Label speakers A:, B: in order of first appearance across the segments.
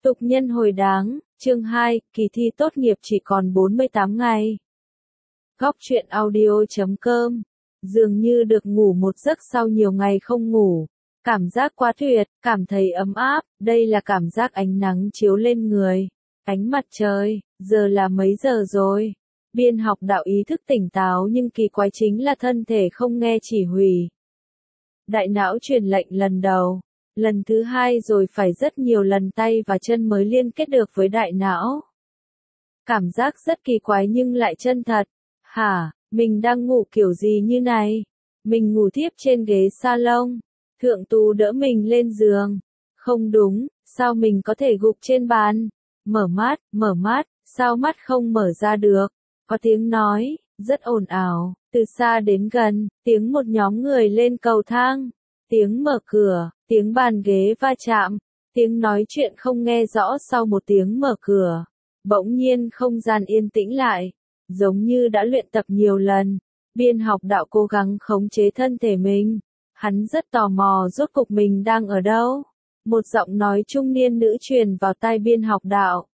A: Tục nhân hồi đáng, chương 2, kỳ thi tốt nghiệp chỉ còn 48 ngày. Góc truyện audio.com. Dường như được ngủ một giấc sau nhiều ngày không ngủ. Cảm giác quá tuyệt, cảm thấy ấm áp, đây là cảm giác ánh nắng chiếu lên người. Ánh mặt trời, giờ là mấy giờ rồi? Biên học đạo ý thức tỉnh táo nhưng kỳ quái chính là thân thể không nghe chỉ huy. Đại não truyền lệnh lần đầu. Lần thứ hai rồi phải rất nhiều lần tay và chân mới liên kết được với đại não. Cảm giác rất kỳ quái nhưng lại chân thật. Hả, mình đang ngủ kiểu gì như này? Mình ngủ thiếp trên ghế salon. Thượng tú đỡ mình lên giường. Không đúng, sao mình có thể gục trên bàn? Mở mắt, sao mắt không mở ra được? Có tiếng nói, rất ồn ào, từ xa đến gần, tiếng một nhóm người lên cầu thang. Tiếng mở cửa, tiếng bàn ghế va chạm, tiếng nói chuyện không nghe rõ sau một tiếng mở cửa. Bỗng nhiên không gian yên tĩnh lại, giống như đã luyện tập nhiều lần. Biên học đạo cố gắng khống chế thân thể mình. Hắn rất tò mò rốt cục mình đang ở đâu. Một giọng nói trung niên nữ truyền vào tai biên học đạo.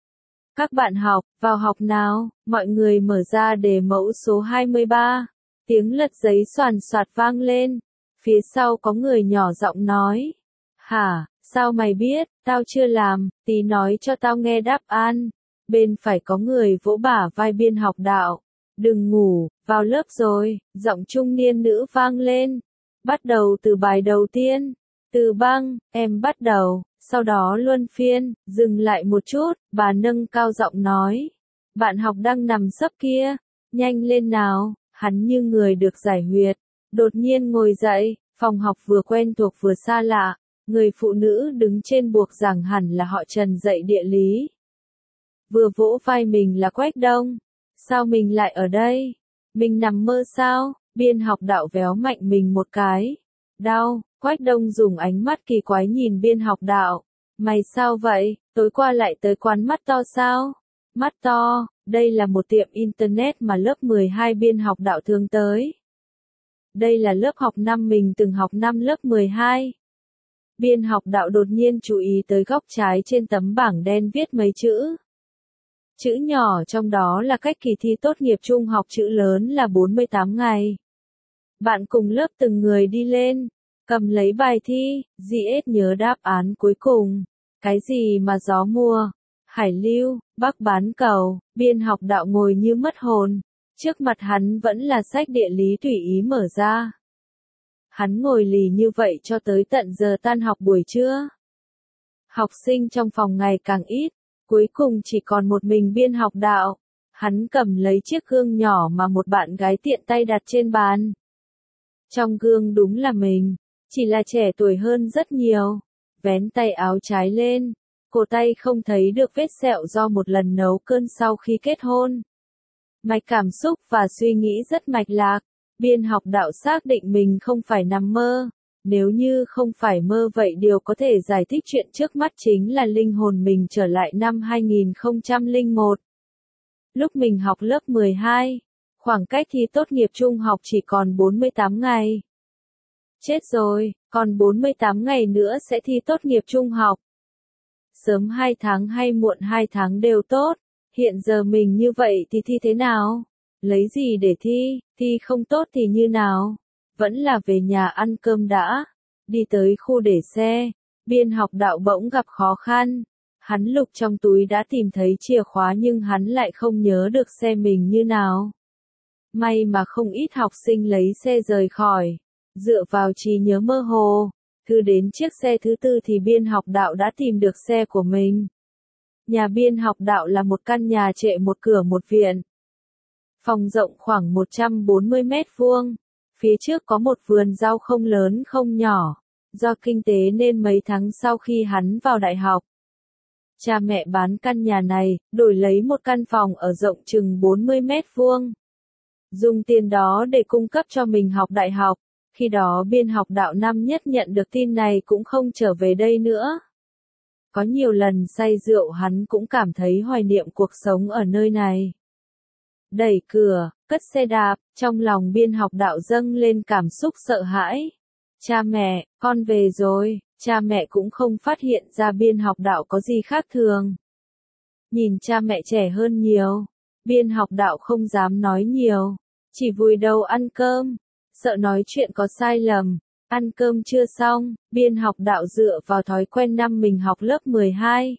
A: Các bạn học, vào học nào, mọi người mở ra đề mẫu số 23. Tiếng lật giấy xoàn xoạt vang lên. Phía sau có người nhỏ giọng nói. Hả, sao mày biết, tao chưa làm, tí nói cho tao nghe đáp án. Bên phải có người vỗ bả vai biên học đạo. Đừng ngủ, vào lớp rồi, giọng trung niên nữ vang lên. Bắt đầu từ bài đầu tiên. Từ băng, em bắt đầu, sau đó luân phiên, dừng lại một chút, bà nâng cao giọng nói. Bạn học đang nằm sấp kia, nhanh lên nào, hắn như người được giải huyệt. Đột nhiên ngồi dậy, phòng học vừa quen thuộc vừa xa lạ, người phụ nữ đứng trên buộc giảng hẳn là họ Trần dạy địa lý. Vừa vỗ vai mình là Quách Đông. Sao mình lại ở đây? Mình nằm mơ sao? Biên học đạo véo mạnh mình một cái. Đau, Quách Đông dùng ánh mắt kỳ quái nhìn biên học đạo. Mày sao vậy? Tối qua lại tới quán mắt to sao? Mắt to, đây là một tiệm internet mà lớp 12 biên học đạo thường tới. Đây là lớp học năm mình từng học năm lớp 12. Biên học đạo đột nhiên chú ý tới góc trái trên tấm bảng đen viết mấy chữ. Chữ nhỏ trong đó là cách kỳ thi tốt nghiệp trung học, chữ lớn là 48 ngày. Bạn cùng lớp từng người đi lên, cầm lấy bài thi, GS nhớ đáp án cuối cùng. Cái gì mà gió mùa, hải lưu, bắc bán cầu, biên học đạo ngồi như mất hồn. Trước mặt hắn vẫn là sách địa lý tùy ý mở ra. Hắn ngồi lì như vậy cho tới tận giờ tan học buổi trưa. Học sinh trong phòng ngày càng ít, cuối cùng chỉ còn một mình biên học đạo. Hắn cầm lấy chiếc gương nhỏ mà một bạn gái tiện tay đặt trên bàn. Trong gương đúng là mình, chỉ là trẻ tuổi hơn rất nhiều. Vén tay áo trái lên, cổ tay không thấy được vết sẹo do một lần nấu cơm sau khi kết hôn. Mạch cảm xúc và suy nghĩ rất mạch lạc. Biên học đạo xác định mình không phải nằm mơ. Nếu như không phải mơ vậy điều có thể giải thích chuyện trước mắt chính là linh hồn mình trở lại năm 2001. Lúc mình học lớp 12, khoảng cách thi tốt nghiệp trung học chỉ còn 48 ngày. Chết rồi, còn 48 ngày nữa sẽ thi tốt nghiệp trung học. Sớm 2 tháng hay muộn 2 tháng đều tốt. Hiện giờ mình như vậy thì thi thế nào? Lấy gì để thi không tốt thì như nào? Vẫn là về nhà ăn cơm đã. Đi tới khu để xe, biên học đạo bỗng gặp khó khăn. Hắn lục trong túi đã tìm thấy chìa khóa nhưng hắn lại không nhớ được xe mình như nào. May mà không ít học sinh lấy xe rời khỏi. Dựa vào trí nhớ mơ hồ, cứ đến chiếc xe thứ tư thì biên học đạo đã tìm được xe của mình. Nhà biên học đạo là một căn nhà trệ một cửa một viện. Phòng rộng khoảng 140 mét vuông. Phía trước có một vườn rau không lớn không nhỏ. Do kinh tế nên mấy tháng sau khi hắn vào đại học, cha mẹ bán căn nhà này, đổi lấy một căn phòng ở rộng chừng 40 mét vuông. Dùng tiền đó để cung cấp cho mình học đại học. Khi đó biên học đạo năm nhất nhận được tin này cũng không trở về đây nữa. Có nhiều lần say rượu hắn cũng cảm thấy hoài niệm cuộc sống ở nơi này. Đẩy cửa, cất xe đạp, trong lòng biên học đạo dâng lên cảm xúc sợ hãi. Cha mẹ, con về rồi, Cha mẹ cũng không phát hiện ra biên học đạo có gì khác thường. Nhìn cha mẹ trẻ hơn nhiều, biên học đạo không dám nói nhiều, chỉ vùi đầu ăn cơm, sợ nói chuyện có sai lầm. Ăn cơm chưa xong, biên học đạo dựa vào thói quen năm mình học lớp 12.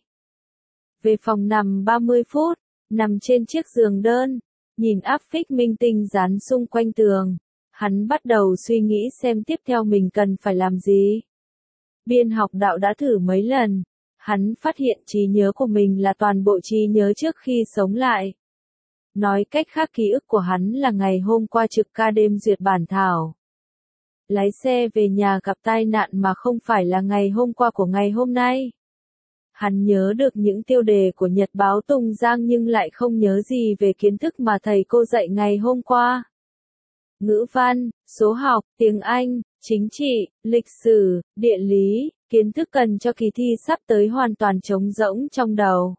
A: Về phòng nằm 30 phút, nằm trên chiếc giường đơn, nhìn áp phích minh tinh dán xung quanh tường. Hắn bắt đầu suy nghĩ xem tiếp theo mình cần phải làm gì. Biên học đạo đã thử mấy lần, hắn phát hiện trí nhớ của mình là toàn bộ trí nhớ trước khi sống lại. Nói cách khác ký ức của hắn là ngày hôm qua trực ca đêm duyệt bản thảo. Lái xe về nhà gặp tai nạn mà không phải là ngày hôm qua của ngày hôm nay. Hắn nhớ được những tiêu đề của Nhật báo Tùng Giang nhưng lại không nhớ gì về kiến thức mà thầy cô dạy ngày hôm qua. Ngữ văn, số học, tiếng Anh, chính trị, lịch sử, địa lý, kiến thức cần cho kỳ thi sắp tới hoàn toàn trống rỗng trong đầu.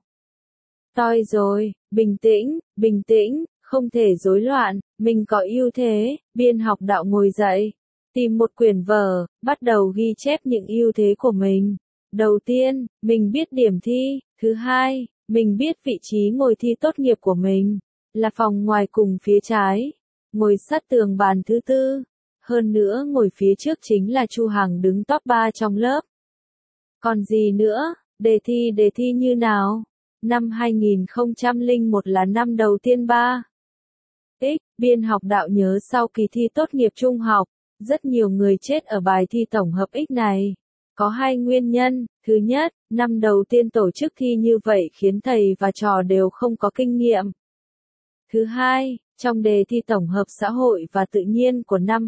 A: Toi rồi, bình tĩnh, không thể rối loạn, mình có ưu thế. Biên học đạo ngồi dậy, tìm một quyển vở, bắt đầu ghi chép những ưu thế của mình. Đầu tiên, mình biết điểm thi. Thứ hai, mình biết vị trí ngồi thi tốt nghiệp của mình, là phòng ngoài cùng phía trái, ngồi sát tường bàn thứ tư. Hơn nữa ngồi phía trước chính là Chu Hằng đứng top 3 trong lớp. Còn gì nữa, đề thi như nào? Năm 2001 là năm đầu tiên ba. Biên học đạo nhớ sau kỳ thi tốt nghiệp trung học, rất nhiều người chết ở bài thi tổng hợp X này. Có hai nguyên nhân. Thứ nhất, năm đầu tiên tổ chức thi như vậy khiến thầy và trò đều không có kinh nghiệm. Thứ hai, trong đề thi tổng hợp xã hội và tự nhiên của năm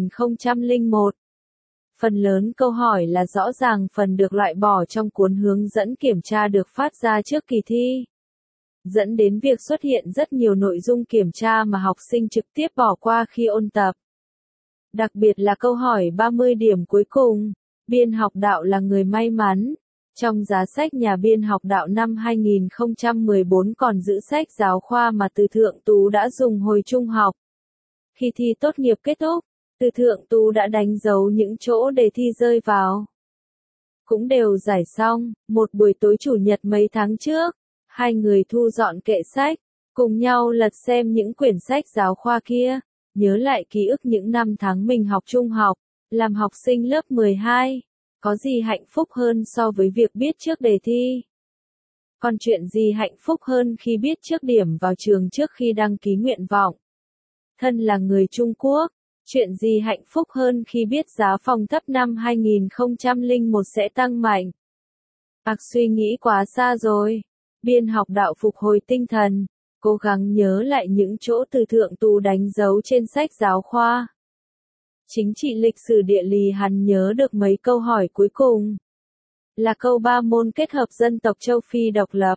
A: 2001, phần lớn câu hỏi là rõ ràng phần được loại bỏ trong cuốn hướng dẫn kiểm tra được phát ra trước kỳ thi, dẫn đến việc xuất hiện rất nhiều nội dung kiểm tra mà học sinh trực tiếp bỏ qua khi ôn tập. Đặc biệt là câu hỏi 30 điểm cuối cùng. Biên học đạo là người may mắn. Trong giá sách nhà biên học đạo năm 2014 còn giữ sách giáo khoa mà Từ Thượng Tú đã dùng hồi trung học. Khi thi tốt nghiệp kết thúc, Từ Thượng Tú đã đánh dấu những chỗ đề thi rơi vào. Cũng đều giải xong. Một buổi tối chủ nhật mấy tháng trước, hai người thu dọn kệ sách, cùng nhau lật xem những quyển sách giáo khoa kia, nhớ lại ký ức những năm tháng mình học trung học, làm học sinh lớp 12. Có gì hạnh phúc hơn so với việc biết trước đề thi? Còn chuyện gì hạnh phúc hơn khi biết trước điểm vào trường trước khi đăng ký nguyện vọng? Thân là người Trung Quốc, chuyện gì hạnh phúc hơn khi biết giá phòng thấp năm 2001 sẽ tăng mạnh? Suy nghĩ quá xa rồi. Biên học đạo phục hồi tinh thần, cố gắng nhớ lại những chỗ Từ Thượng Tú đánh dấu trên sách giáo khoa. Chính trị, lịch sử, địa lý hắn nhớ được mấy câu hỏi cuối cùng. Là câu 3 môn kết hợp dân tộc châu Phi độc lập.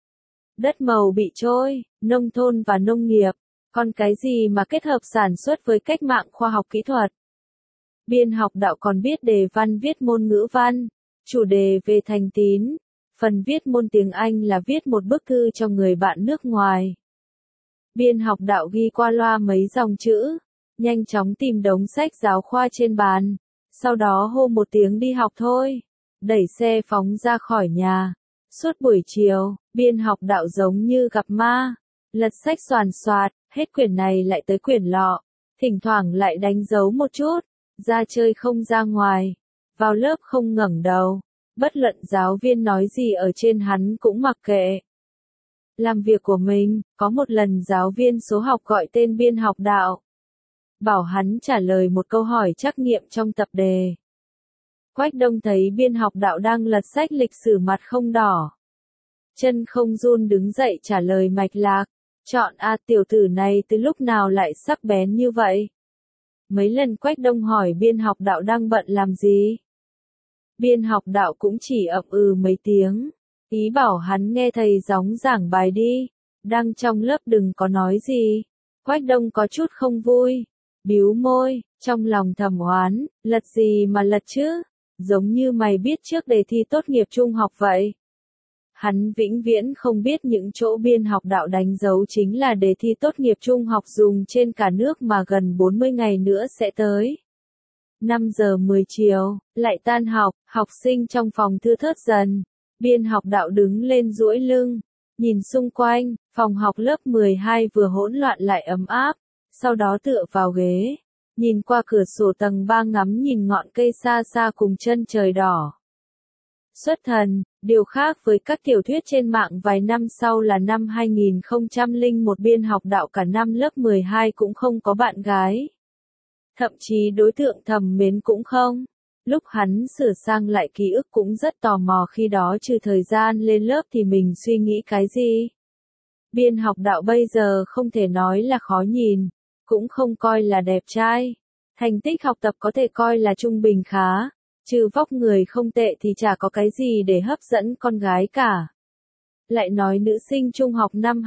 A: Đất màu bị trôi, nông thôn và nông nghiệp. Còn cái gì mà kết hợp sản xuất với cách mạng khoa học kỹ thuật? Biên học đạo còn biết đề văn viết môn ngữ văn, chủ đề về thành tín. Phần viết môn tiếng Anh là viết một bức thư cho người bạn nước ngoài. Biên học đạo ghi qua loa mấy dòng chữ, nhanh chóng tìm đống sách giáo khoa trên bàn, sau đó hô một tiếng đi học thôi, đẩy xe phóng ra khỏi nhà. Suốt buổi chiều, biên học đạo giống như gặp ma, lật sách xoàn xoạt, hết quyển này lại tới quyển lọ, thỉnh thoảng lại đánh dấu một chút, ra chơi không ra ngoài, vào lớp không ngẩng đầu, bất luận giáo viên nói gì ở trên hắn cũng mặc kệ. Làm việc của mình. Có một lần giáo viên số học gọi tên biên học đạo, bảo hắn trả lời một câu hỏi trắc nghiệm trong tập đề. Quách Đông thấy biên học đạo đang lật sách lịch sử mặt không đỏ, chân không run đứng dậy trả lời mạch lạc. Chọn A, tiểu tử này từ lúc nào lại sắc bén như vậy? Mấy lần Quách Đông hỏi biên học đạo đang bận làm gì? Biên học đạo cũng chỉ ậm ừ mấy tiếng, ý bảo hắn nghe thầy gióng giảng bài đi, đang trong lớp đừng có nói gì. Quách Đông có chút không vui, bĩu môi, trong lòng thầm oán, lật gì mà lật chứ, giống như mày biết trước đề thi tốt nghiệp trung học vậy. Hắn vĩnh viễn không biết những chỗ biên học đạo đánh dấu chính là đề thi tốt nghiệp trung học dùng trên cả nước mà gần 40 ngày nữa sẽ tới. 5 giờ 10 chiều, lại tan học, học sinh trong phòng thưa thớt dần. Biên học đạo đứng lên duỗi lưng, nhìn xung quanh, phòng học lớp 12 vừa hỗn loạn lại ấm áp, sau đó tựa vào ghế, nhìn qua cửa sổ tầng 3 ngắm nhìn ngọn cây xa xa cùng chân trời đỏ. Xuất thần, điều khác với các tiểu thuyết trên mạng vài năm sau là năm 2001 biên học đạo cả năm lớp 12 cũng không có bạn gái. Thậm chí đối tượng thầm mến cũng không. Lúc hắn sửa sang lại ký ức cũng rất tò mò khi đó trừ thời gian lên lớp thì mình suy nghĩ cái gì. Biên học đạo bây giờ không thể nói là khó nhìn, cũng không coi là đẹp trai. Thành tích học tập có thể coi là trung bình khá, trừ vóc người không tệ thì chả có cái gì để hấp dẫn con gái cả. Lại nói nữ sinh trung học năm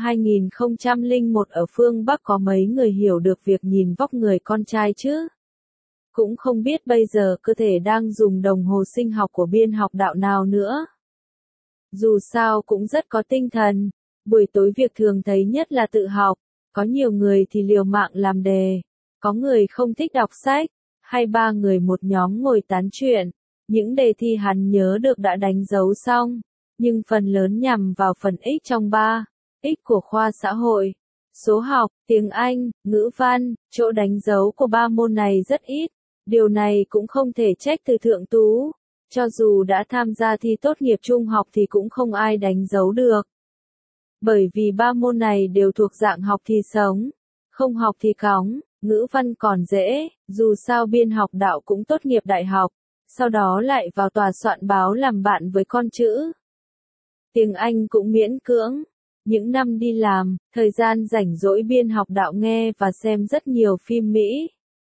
A: 2001 ở phương Bắc có mấy người hiểu được việc nhìn vóc người con trai chứ. Cũng không biết bây giờ cơ thể đang dùng đồng hồ sinh học của biên học đạo nào nữa. Dù sao cũng rất có tinh thần, buổi tối việc thường thấy nhất là tự học, có nhiều người thì liều mạng làm đề, có người không thích đọc sách, hay ba người một nhóm ngồi tán chuyện. Những đề thi hắn nhớ được đã đánh dấu xong, nhưng phần lớn nhằm vào phần X trong 3, X của khoa xã hội, số học, tiếng Anh, ngữ văn, chỗ đánh dấu của ba môn này rất ít. Điều này cũng không thể trách từ thượng tú, cho dù đã tham gia thi tốt nghiệp trung học thì cũng không ai đánh dấu được. Bởi vì ba môn này đều thuộc dạng học thì sống, không học thì cóng, ngữ văn còn dễ, dù sao biên học đạo cũng tốt nghiệp đại học, sau đó lại vào tòa soạn báo làm bạn với con chữ. Tiếng Anh cũng miễn cưỡng. Những năm đi làm, thời gian rảnh rỗi biên học đạo nghe và xem rất nhiều phim Mỹ.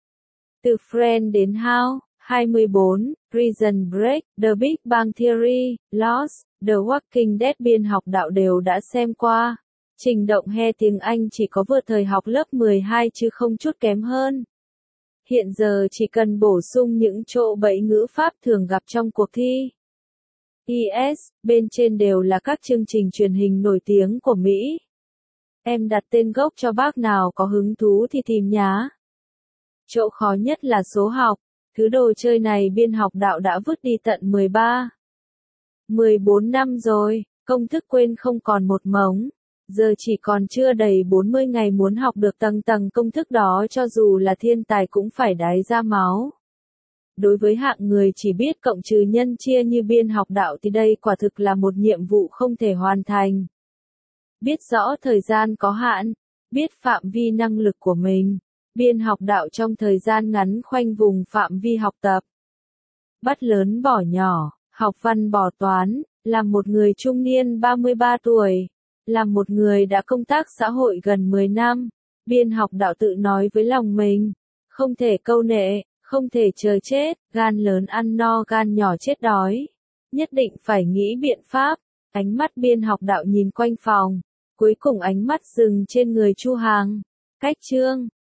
A: Từ Friends đến How, 24, Prison Break, The Big Bang Theory, Lost, The Walking Dead biên học đạo đều đã xem qua. Trình độ he tiếng Anh chỉ có vượt thời học lớp 12 chứ không chút kém hơn. Hiện giờ chỉ cần bổ sung những chỗ bẫy ngữ pháp thường gặp trong cuộc thi. IS, bên trên đều là các chương trình truyền hình nổi tiếng của Mỹ. Em đặt tên gốc cho bác nào có hứng thú thì tìm nhá. Chỗ khó nhất là số học, thứ đồ chơi này biên học đạo đã vứt đi tận 14 năm rồi, công thức quên không còn một mống. Giờ chỉ còn chưa đầy 40 ngày muốn học được tầng tầng công thức đó cho dù là thiên tài cũng phải đái ra máu. Đối với hạng người chỉ biết cộng trừ nhân chia như biên học đạo thì đây quả thực là một nhiệm vụ không thể hoàn thành. Biết rõ thời gian có hạn, biết phạm vi năng lực của mình, biên học đạo trong thời gian ngắn khoanh vùng phạm vi học tập. Bắt lớn bỏ nhỏ, học văn bỏ toán, làm một người trung niên 33 tuổi, làm một người đã công tác xã hội gần 10 năm, biên học đạo tự nói với lòng mình, không thể câu nệ, không thể chờ chết, gan lớn ăn no gan nhỏ chết đói. Nhất định phải nghĩ biện pháp. Ánh mắt biên học đạo nhìn quanh phòng, cuối cùng ánh mắt dừng trên người Chu Hàng. Cách chương